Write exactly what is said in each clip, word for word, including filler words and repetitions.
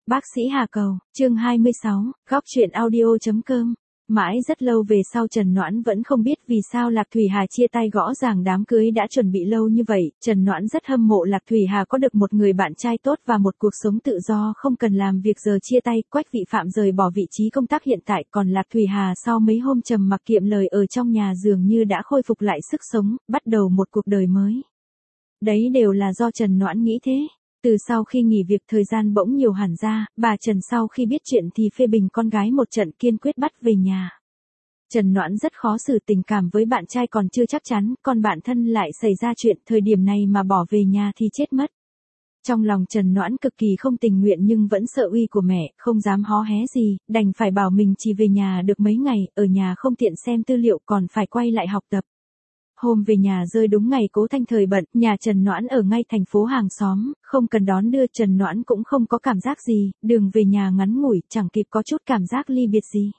Bác sĩ Hà Cầu, chương hai mươi sáu, góc truyện audio.com. Mãi rất lâu về sau Trần Noãn vẫn không biết vì sao Lạc Thủy Hà chia tay gõ ràng đám cưới đã chuẩn bị lâu như vậy. Trần Noãn rất hâm mộ Lạc Thủy Hà có được một người bạn trai tốt và một cuộc sống tự do không cần làm việc giờ chia tay. Quách Vị Phạm rời bỏ vị trí công tác hiện tại, còn Lạc Thủy Hà sau mấy hôm trầm mặc kiệm lời ở trong nhà dường như đã khôi phục lại sức sống, bắt đầu một cuộc đời mới. Đấy đều là do Trần Noãn nghĩ thế. Từ sau khi nghỉ việc thời gian bỗng nhiều hẳn ra, bà Trần sau khi biết chuyện thì phê bình con gái một trận, kiên quyết bắt về nhà. Trần Noãn rất khó xử, tình cảm với bạn trai còn chưa chắc chắn, còn bạn thân lại xảy ra chuyện, thời điểm này mà bỏ về nhà thì chết mất. Trong lòng Trần Noãn cực kỳ không tình nguyện nhưng vẫn sợ uy của mẹ, không dám hó hé gì, đành phải bảo mình chỉ về nhà được mấy ngày, ở nhà không tiện xem tư liệu còn phải quay lại học tập. Hôm về nhà rơi đúng ngày Cố Thanh Thời bận, nhà Trần Noãn ở ngay thành phố hàng xóm, không cần đón đưa, Trần Noãn cũng không có cảm giác gì, đường về nhà ngắn ngủi, chẳng kịp có chút cảm giác ly biệt gì.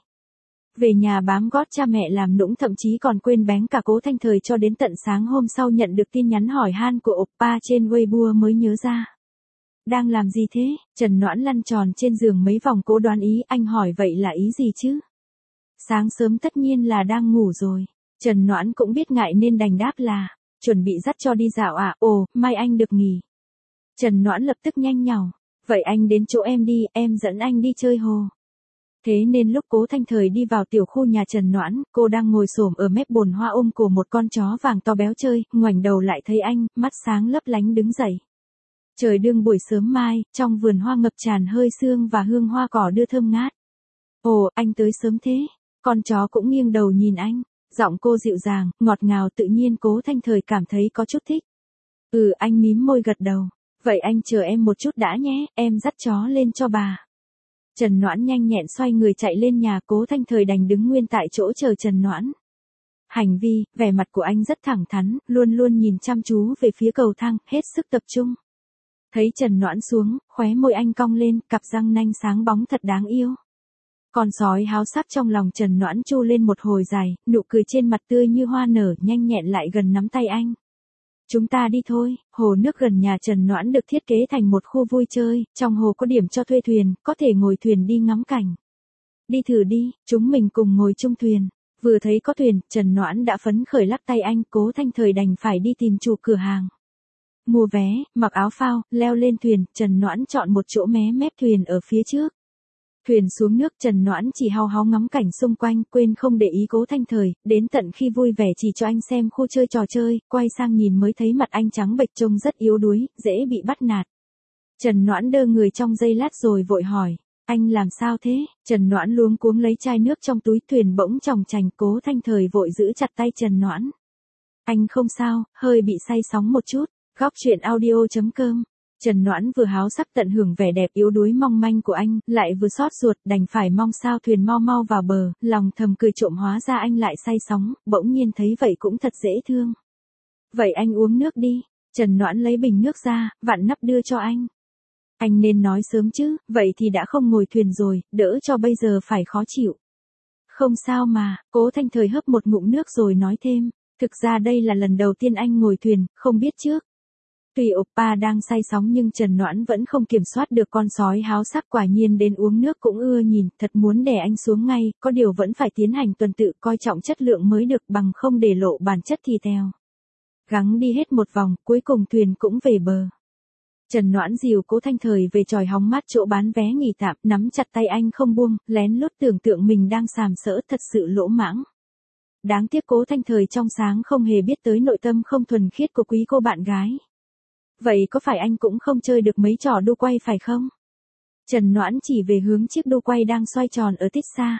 Về nhà bám gót cha mẹ làm nũng, thậm chí còn quên bén cả Cố Thanh Thời cho đến tận sáng hôm sau nhận được tin nhắn hỏi han của oppa trên Weibo mới nhớ ra. Đang làm gì thế? Trần Noãn lăn tròn trên giường mấy vòng cố đoán ý, anh hỏi vậy là ý gì chứ? Sáng sớm tất nhiên là đang ngủ rồi. Trần Noãn cũng biết ngại nên đành đáp là, chuẩn bị dắt cho đi dạo à, ồ, mai anh được nghỉ. Trần Noãn lập tức nhanh nhảu, vậy anh đến chỗ em đi, em dẫn anh đi chơi hồ. Thế nên lúc Cố Thanh Thời đi vào tiểu khu nhà Trần Noãn, cô đang ngồi xổm ở mép bồn hoa ôm của một con chó vàng to béo chơi, ngoảnh đầu lại thấy anh, mắt sáng lấp lánh đứng dậy. Trời đương buổi sớm mai, trong vườn hoa ngập tràn hơi sương và hương hoa cỏ đưa thơm ngát. Ồ, anh tới sớm thế. Con chó cũng nghiêng đầu nhìn anh. Giọng cô dịu dàng, ngọt ngào tự nhiên, Cố Thanh Thời cảm thấy có chút thích. Ừ, anh mím môi gật đầu. Vậy anh chờ em một chút đã nhé, em dắt chó lên cho bà. Trần Noãn nhanh nhẹn xoay người chạy lên nhà, Cố Thanh Thời đành đứng nguyên tại chỗ chờ Trần Noãn. Hành vi, vẻ mặt của anh rất thẳng thắn, luôn luôn nhìn chăm chú về phía cầu thang, hết sức tập trung. Thấy Trần Noãn xuống, khóe môi anh cong lên, cặp răng nanh sáng bóng thật đáng yêu. Con sói háo sắc trong lòng Trần Noãn chu lên một hồi dài, nụ cười trên mặt tươi như hoa nở, nhanh nhẹn lại gần nắm tay anh. Chúng ta đi thôi. Hồ nước gần nhà Trần Noãn được thiết kế thành một khu vui chơi, trong hồ có điểm cho thuê thuyền, có thể ngồi thuyền đi ngắm cảnh. Đi thử đi, chúng mình cùng ngồi chung thuyền. Vừa thấy có thuyền, Trần Noãn đã phấn khởi lắc tay anh, Cố Thanh Thời đành phải đi tìm chủ cửa hàng. Mua vé, mặc áo phao, leo lên thuyền, Trần Noãn chọn một chỗ mé mép thuyền ở phía trước. Thuyền xuống nước, Trần Noãn chỉ hao háo ngắm cảnh xung quanh, quên không để ý Cố Thanh Thời, đến tận khi vui vẻ chỉ cho anh xem khu chơi trò chơi, quay sang nhìn mới thấy mặt anh trắng bệch trông rất yếu đuối, dễ bị bắt nạt. Trần Noãn đơ người trong giây lát rồi vội hỏi, anh làm sao thế? Trần Noãn luống cuống lấy chai nước trong túi, thuyền bỗng chòng chành, Cố Thanh Thời vội giữ chặt tay Trần Noãn. Anh không sao, hơi bị say sóng một chút. Góc truyện audio.com. Trần Noãn vừa háo sắc tận hưởng vẻ đẹp yếu đuối mong manh của anh, lại vừa xót ruột, đành phải mong sao thuyền mau mau vào bờ, lòng thầm cười trộm, hóa ra anh lại say sóng, bỗng nhiên thấy vậy cũng thật dễ thương. Vậy anh uống nước đi. Trần Noãn lấy bình nước ra, vặn nắp đưa cho anh. Anh nên nói sớm chứ, vậy thì đã không ngồi thuyền rồi, đỡ cho bây giờ phải khó chịu. Không sao mà, Cố Thanh Thời hớp một ngụm nước rồi nói thêm, thực ra đây là lần đầu tiên anh ngồi thuyền, không biết trước. Tuy oppa đang say sóng nhưng Trần Noãn vẫn không kiểm soát được con sói háo sắc, quả nhiên đến uống nước cũng ưa nhìn, thật muốn đè anh xuống ngay, có điều vẫn phải tiến hành tuần tự, coi trọng chất lượng mới được, bằng không để lộ bản chất thì teo. Gắng đi hết một vòng, cuối cùng thuyền cũng về bờ. Trần Noãn dìu Cố Thanh Thời về chòi hóng mát chỗ bán vé nghỉ tạm, nắm chặt tay anh không buông, lén lút tưởng tượng mình đang sàm sỡ, thật sự lỗ mãng. Đáng tiếc Cố Thanh Thời trong sáng không hề biết tới nội tâm không thuần khiết của quý cô bạn gái. Vậy có phải anh cũng không chơi được mấy trò đu quay phải không? Trần Noãn chỉ về hướng chiếc đu quay đang xoay tròn ở tít xa.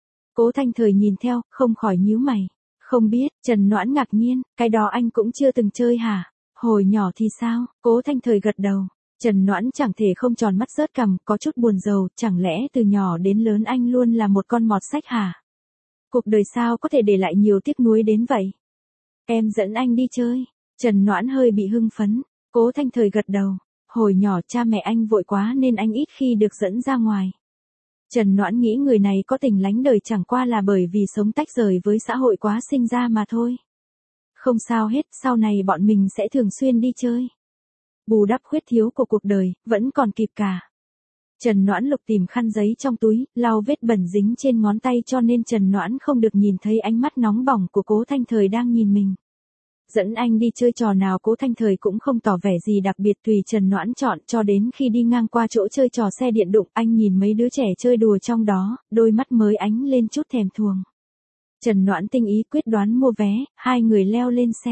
Cố Thanh Thời nhìn theo, không khỏi nhíu mày. Không biết, Trần Noãn ngạc nhiên, cái đó anh cũng chưa từng chơi hả? Hồi nhỏ thì sao? Cố Thanh Thời gật đầu. Trần Noãn chẳng thể không tròn mắt rớt cằm, có chút buồn rầu, chẳng lẽ từ nhỏ đến lớn anh luôn là một con mọt sách hả? Cuộc đời sao có thể để lại nhiều tiếc nuối đến vậy? Em dẫn anh đi chơi. Trần Noãn hơi bị hưng phấn. Cố Thanh Thời gật đầu. Hồi nhỏ cha mẹ anh vội quá nên anh ít khi được dẫn ra ngoài. Trần Noãn nghĩ người này có tình lánh đời chẳng qua là bởi vì sống tách rời với xã hội quá sinh ra mà thôi. Không sao hết, sau này bọn mình sẽ thường xuyên đi chơi. Bù đắp khuyết thiếu của cuộc đời, vẫn còn kịp cả. Trần Noãn Lục tìm khăn giấy trong túi, lau vết bẩn dính trên ngón tay cho nên Trần Noãn không được nhìn thấy ánh mắt nóng bỏng của Cố Thanh Thời đang nhìn mình. Dẫn anh đi chơi trò nào Cố Thanh Thời cũng không tỏ vẻ gì đặc biệt tùy Trần Noãn chọn cho đến khi đi ngang qua chỗ chơi trò xe điện đụng anh nhìn mấy đứa trẻ chơi đùa trong đó, đôi mắt mới ánh lên chút thèm thuồng. Trần Noãn tinh ý quyết đoán mua vé, hai người leo lên xe.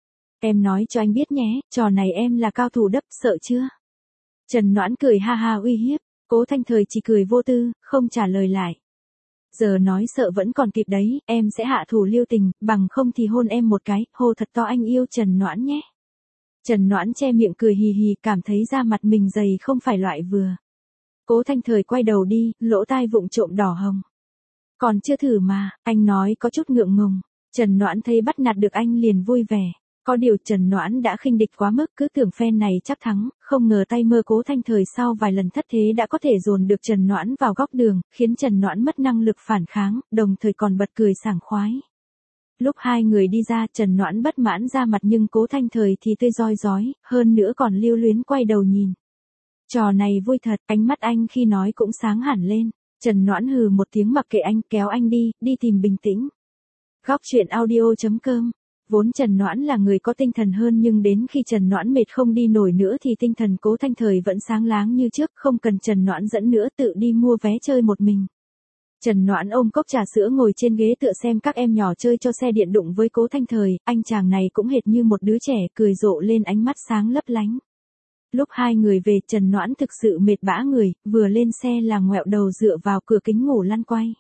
Em nói cho anh biết nhé, trò này em là cao thủ đấp, sợ chưa? Trần Noãn cười ha ha uy hiếp, Cố Thanh Thời chỉ cười vô tư, không trả lời lại. Giờ nói sợ vẫn còn kịp đấy, em sẽ hạ thủ lưu tình, bằng không thì hôn em một cái, hô thật to anh yêu Trần Noãn nhé. Trần Noãn che miệng cười hì hì, cảm thấy da mặt mình dày không phải loại vừa. Cố Thanh Thời quay đầu đi, lỗ tai vụng trộm đỏ hồng. Còn chưa thử mà, anh nói có chút ngượng ngùng. Trần Noãn thấy bắt nạt được anh liền vui vẻ. Có điều Trần Noãn đã khinh địch quá mức, cứ tưởng phen này chắc thắng, không ngờ tay mơ Cố Thanh Thời sau vài lần thất thế đã có thể dồn được Trần Noãn vào góc đường, khiến Trần Noãn mất năng lực phản kháng, đồng thời còn bật cười sảng khoái. Lúc hai người đi ra, Trần Noãn bất mãn ra mặt nhưng Cố Thanh Thời thì tươi rói rói, hơn nữa còn lưu luyến quay đầu nhìn. Trò này vui thật, ánh mắt anh khi nói cũng sáng hẳn lên. Trần Noãn hừ một tiếng mặc kệ anh, kéo anh đi, đi tìm bình tĩnh. Góc truyện audio chấm com. Vốn Trần Noãn là người có tinh thần hơn nhưng đến khi Trần Noãn mệt không đi nổi nữa thì tinh thần Cố Thanh Thời vẫn sáng láng như trước, không cần Trần Noãn dẫn nữa, tự đi mua vé chơi một mình. Trần Noãn ôm cốc trà sữa ngồi trên ghế tựa xem các em nhỏ chơi cho xe điện đụng với Cố Thanh Thời, anh chàng này cũng hệt như một đứa trẻ, cười rộ lên ánh mắt sáng lấp lánh. Lúc hai người về, Trần Noãn thực sự mệt bã người, vừa lên xe là ngoẹo đầu dựa vào cửa kính ngủ lăn quay.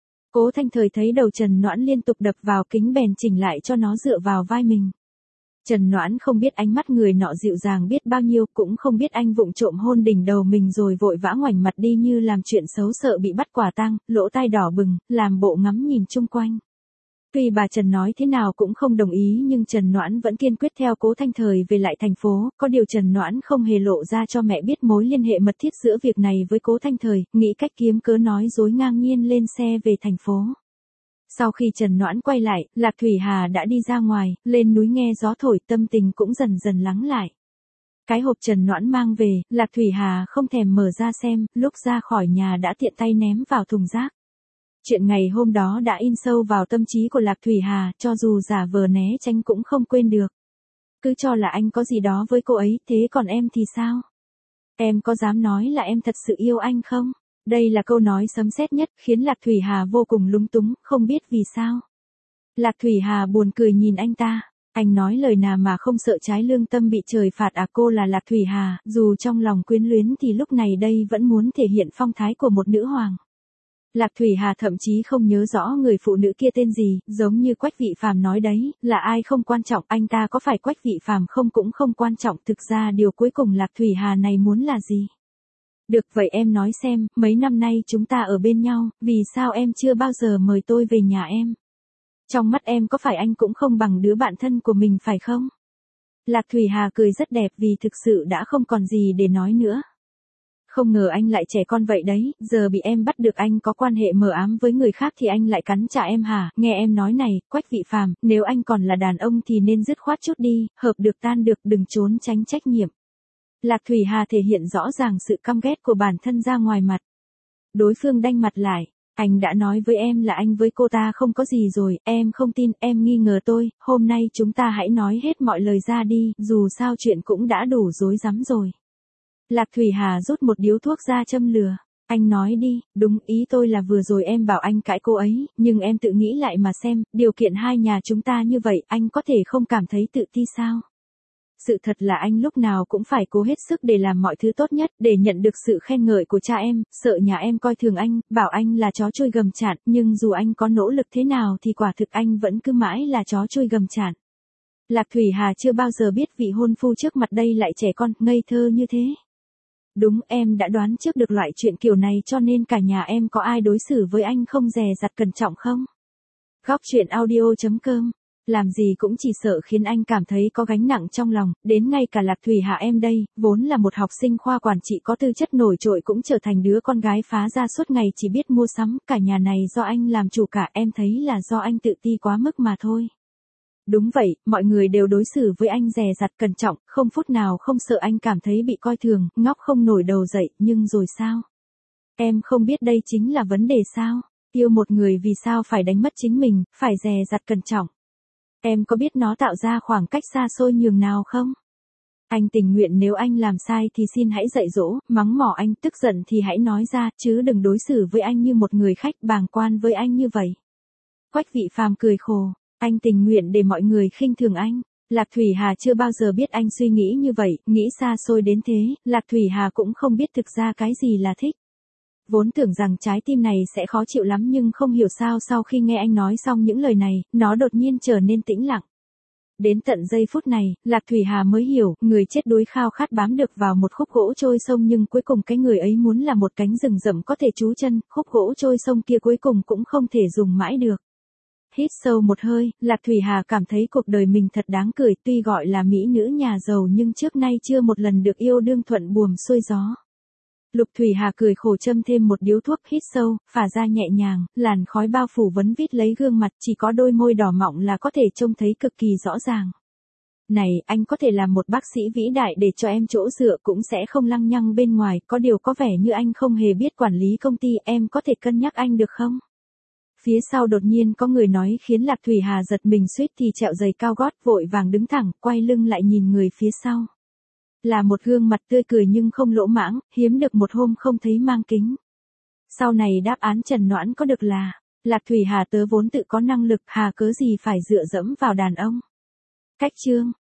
Cố Thanh Thời thấy đầu Trần Noãn liên tục đập vào kính bèn chỉnh lại cho nó dựa vào vai mình. Trần Noãn không biết ánh mắt người nọ dịu dàng biết bao nhiêu, cũng không biết anh vụng trộm hôn đỉnh đầu mình rồi vội vã ngoảnh mặt đi như làm chuyện xấu sợ bị bắt quả tang, lỗ tai đỏ bừng, làm bộ ngắm nhìn chung quanh. Tuy bà Trần nói thế nào cũng không đồng ý nhưng Trần Noãn vẫn kiên quyết theo Cố Thanh Thời về lại thành phố, có điều Trần Noãn không hề lộ ra cho mẹ biết mối liên hệ mật thiết giữa việc này với Cố Thanh Thời, nghĩ cách kiếm cớ nói dối ngang nhiên lên xe về thành phố. Sau khi Trần Noãn quay lại, Lạc Thủy Hà đã đi ra ngoài, lên núi nghe gió thổi, tâm tình cũng dần dần lắng lại. Cái hộp Trần Noãn mang về, Lạc Thủy Hà không thèm mở ra xem, lúc ra khỏi nhà đã tiện tay ném vào thùng rác. Chuyện ngày hôm đó đã in sâu vào tâm trí của Lạc Thủy Hà, cho dù giả vờ né tránh cũng không quên được. Cứ cho là anh có gì đó với cô ấy, thế còn em thì sao? Em có dám nói là em thật sự yêu anh không? Đây là câu nói sấm sét nhất, khiến Lạc Thủy Hà vô cùng lúng túng, không biết vì sao. Lạc Thủy Hà buồn cười nhìn anh ta. Anh nói lời nào mà không sợ trái lương tâm bị trời phạt à? Cô là Lạc Thủy Hà, dù trong lòng quyến luyến thì lúc này đây vẫn muốn thể hiện phong thái của một nữ hoàng. Lạc Thủy Hà thậm chí không nhớ rõ người phụ nữ kia tên gì, giống như Quách Vị Phàm nói đấy, là ai không quan trọng, anh ta có phải Quách Vị Phàm không cũng không quan trọng, thực ra điều cuối cùng Lạc Thủy Hà này muốn là gì? Được vậy em nói xem, mấy năm nay chúng ta ở bên nhau, vì sao em chưa bao giờ mời tôi về nhà em? Trong mắt em có phải anh cũng không bằng đứa bạn thân của mình phải không? Lạc Thủy Hà cười rất đẹp vì thực sự đã không còn gì để nói nữa. Không ngờ anh lại trẻ con vậy đấy, giờ bị em bắt được anh có quan hệ mờ ám với người khác thì anh lại cắn trả em hả? Nghe em nói này, Quách Vị Phàm, nếu anh còn là đàn ông thì nên dứt khoát chút đi, hợp được tan được, đừng trốn tránh trách nhiệm. Lạc Thủy Hà thể hiện rõ ràng sự căm ghét của bản thân ra ngoài mặt. Đối phương đanh mặt lại, anh đã nói với em là anh với cô ta không có gì rồi, em không tin, em nghi ngờ tôi, hôm nay chúng ta hãy nói hết mọi lời ra đi, dù sao chuyện cũng đã đủ rối rắm rồi. Lạc Thủy Hà rút một điếu thuốc ra châm lửa. Anh nói đi, đúng, ý tôi là vừa rồi em bảo anh cãi cô ấy, nhưng em tự nghĩ lại mà xem, điều kiện hai nhà chúng ta như vậy, anh có thể không cảm thấy tự ti sao? Sự thật là anh lúc nào cũng phải cố hết sức để làm mọi thứ tốt nhất, để nhận được sự khen ngợi của cha em, sợ nhà em coi thường anh, bảo anh là chó chui gầm chạn, nhưng dù anh có nỗ lực thế nào thì quả thực anh vẫn cứ mãi là chó chui gầm chạn. Lạc Thủy Hà chưa bao giờ biết vị hôn phu trước mặt đây lại trẻ con, ngây thơ như thế. Đúng, em đã đoán trước được loại chuyện kiểu này cho nên cả nhà em có ai đối xử với anh không dè dặt cẩn trọng không? Góc truyện audio chấm com. Làm gì cũng chỉ sợ khiến anh cảm thấy có gánh nặng trong lòng, đến ngay cả Lạc Thủy Hà em đây, vốn là một học sinh khoa quản trị có tư chất nổi trội cũng trở thành đứa con gái phá ra suốt ngày chỉ biết mua sắm, cả nhà này do anh làm chủ cả, em thấy là do anh tự ti quá mức mà thôi. Đúng vậy, mọi người đều đối xử với anh dè dặt cẩn trọng, không phút nào không sợ anh cảm thấy bị coi thường, ngóc không nổi đầu dậy, nhưng rồi sao? Em không biết đây chính là vấn đề sao? Yêu một người vì sao phải đánh mất chính mình, phải dè dặt cẩn trọng. Em có biết nó tạo ra khoảng cách xa xôi nhường nào không? Anh tình nguyện nếu anh làm sai thì xin hãy dạy dỗ, mắng mỏ anh, tức giận thì hãy nói ra, chứ đừng đối xử với anh như một người khách bàng quan với anh như vậy. Quách Vị Phàm cười khổ, anh tình nguyện để mọi người khinh thường anh. Lạc Thủy Hà chưa bao giờ biết anh suy nghĩ như vậy, nghĩ xa xôi đến thế, Lạc Thủy Hà cũng không biết thực ra cái gì là thích. Vốn tưởng rằng trái tim này sẽ khó chịu lắm nhưng không hiểu sao sau khi nghe anh nói xong những lời này, nó đột nhiên trở nên tĩnh lặng. Đến tận giây phút này, Lạc Thủy Hà mới hiểu, người chết đuối khao khát bám được vào một khúc gỗ trôi sông nhưng cuối cùng cái người ấy muốn là một cánh rừng rậm có thể trú chân, khúc gỗ trôi sông kia cuối cùng cũng không thể dùng mãi được. Hít sâu một hơi, Lạc Thủy Hà cảm thấy cuộc đời mình thật đáng cười, tuy gọi là mỹ nữ nhà giàu nhưng trước nay chưa một lần được yêu đương thuận buồm xuôi gió. Lục Thủy Hà cười khổ châm thêm một điếu thuốc, hít sâu, phả ra nhẹ nhàng, làn khói bao phủ vấn vít lấy gương mặt, chỉ có đôi môi đỏ mọng là có thể trông thấy cực kỳ rõ ràng. Này, anh có thể làm một bác sĩ vĩ đại để cho em chỗ dựa cũng sẽ không lăng nhăng bên ngoài, có điều có vẻ như anh không hề biết quản lý công ty, em có thể cân nhắc anh được không? Phía sau đột nhiên có người nói khiến Lạc Thủy Hà giật mình suýt thì trẹo giày cao gót vội vàng đứng thẳng, quay lưng lại nhìn người phía sau. Là một gương mặt tươi cười nhưng không lỗ mãng, hiếm được một hôm không thấy mang kính. Sau này đáp án Trần Noãn có được là, Lạc Thủy Hà tớ vốn tự có năng lực, hà cớ gì phải dựa dẫm vào đàn ông. Cách chương